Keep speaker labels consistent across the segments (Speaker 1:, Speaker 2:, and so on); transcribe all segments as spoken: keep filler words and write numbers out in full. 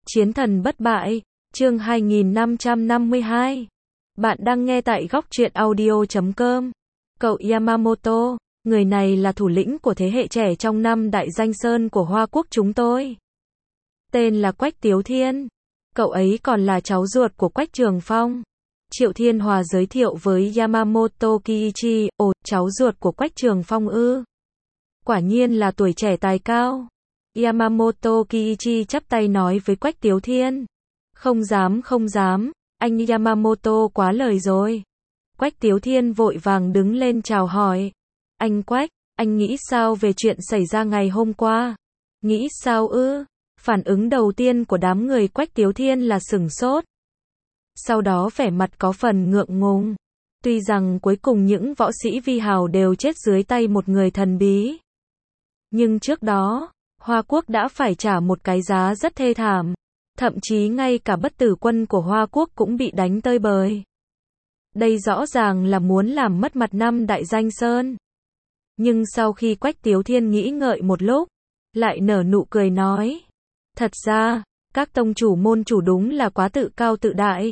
Speaker 1: Chiến thần bất bại, chương hai nghìn năm trăm năm mươi hai. Bạn đang nghe tại góc truyện audio chấm com. Cậu Yamamoto, người này là thủ lĩnh của thế hệ trẻ trong năm đại danh sơn của Hoa Quốc chúng tôi. Tên là Quách Tiếu Thiên. Cậu ấy còn là cháu ruột của Quách Trường Phong. Triệu Thiên Hòa giới thiệu với Yamamoto Kiichi, ồ, cháu ruột của Quách Trường Phong ư. Quả nhiên là tuổi trẻ tài cao. Yamamoto Kiichi chắp tay nói với Quách Tiếu Thiên. Không dám không dám, anh Yamamoto quá lời rồi. Quách Tiếu Thiên vội vàng đứng lên chào hỏi. Anh Quách, anh nghĩ sao về chuyện xảy ra ngày hôm qua? Nghĩ sao ư? Phản ứng đầu tiên của đám người Quách Tiếu Thiên là sửng sốt. Sau đó vẻ mặt có phần ngượng ngùng. Tuy rằng cuối cùng những võ sĩ vi hào đều chết dưới tay một người thần bí. Nhưng trước đó, Hoa Quốc đã phải trả một cái giá rất thê thảm. Thậm chí ngay cả bất tử quân của Hoa Quốc cũng bị đánh tơi bời. Đây rõ ràng là muốn làm mất mặt năm đại danh sơn. Nhưng sau khi Quách Tiếu Thiên nghĩ ngợi một lúc, lại nở nụ cười nói. Thật ra, các tông chủ môn chủ đúng là quá tự cao tự đại.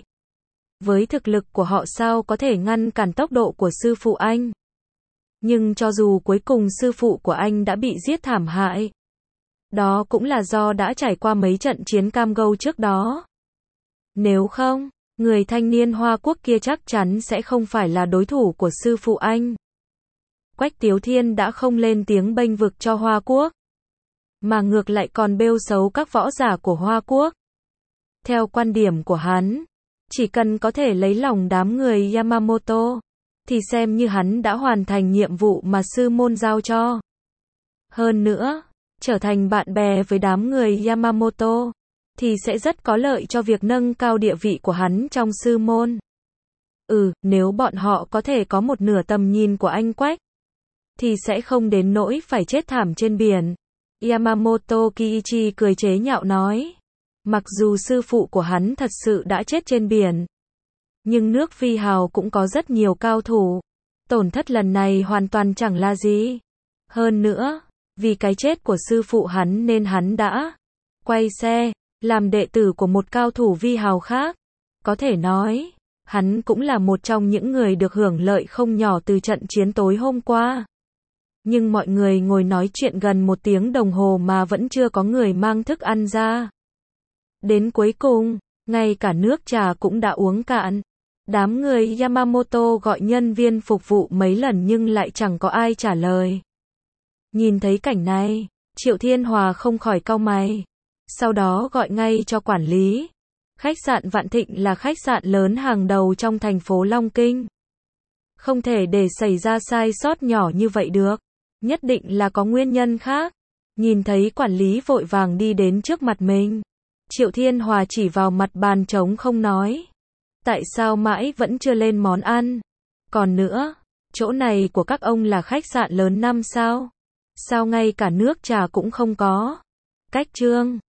Speaker 1: Với thực lực của họ sao có thể ngăn cản tốc độ của sư phụ anh. Nhưng cho dù cuối cùng sư phụ của anh đã bị giết thảm hại, đó cũng là do đã trải qua mấy trận chiến cam go trước đó. Nếu không, người thanh niên Hoa Quốc kia chắc chắn sẽ không phải là đối thủ của sư phụ anh. Quách Tiếu Thiên đã không lên tiếng bênh vực cho Hoa Quốc, mà ngược lại còn bêu xấu các võ giả của Hoa Quốc. Theo quan điểm của hắn, chỉ cần có thể lấy lòng đám người Yamamoto, thì xem như hắn đã hoàn thành nhiệm vụ mà sư môn giao cho. Hơn nữa, trở thành bạn bè với đám người Yamamoto, thì sẽ rất có lợi cho việc nâng cao địa vị của hắn trong sư môn. Ừ, nếu bọn họ có thể có một nửa tầm nhìn của anh Quách, thì sẽ không đến nỗi phải chết thảm trên biển. Yamamoto Kiichi cười chế nhạo nói. Mặc dù sư phụ của hắn thật sự đã chết trên biển, nhưng nước vi hào cũng có rất nhiều cao thủ. Tổn thất lần này hoàn toàn chẳng là gì. Hơn nữa, vì cái chết của sư phụ hắn nên hắn đã quay xe, làm đệ tử của một cao thủ vi hào khác. Có thể nói, hắn cũng là một trong những người được hưởng lợi không nhỏ từ trận chiến tối hôm qua. Nhưng mọi người ngồi nói chuyện gần một tiếng đồng hồ mà vẫn chưa có người mang thức ăn ra. Đến cuối cùng, ngay cả nước trà cũng đã uống cạn. Đám người Yamamoto gọi nhân viên phục vụ mấy lần nhưng lại chẳng có ai trả lời. Nhìn thấy cảnh này, Triệu Thiên Hòa không khỏi cau mày. Sau đó gọi ngay cho quản lý. Khách sạn Vạn Thịnh là khách sạn lớn hàng đầu trong thành phố Long Kinh. Không thể để xảy ra sai sót nhỏ như vậy được. Nhất định là có nguyên nhân khác. Nhìn thấy quản lý vội vàng đi đến trước mặt mình, Triệu Thiên Hòa chỉ vào mặt bàn trống không nói. Tại sao mãi vẫn chưa lên món ăn? Còn nữa, chỗ này của các ông là khách sạn lớn năm sao? Sao ngay cả nước trà cũng không có? Cách trương,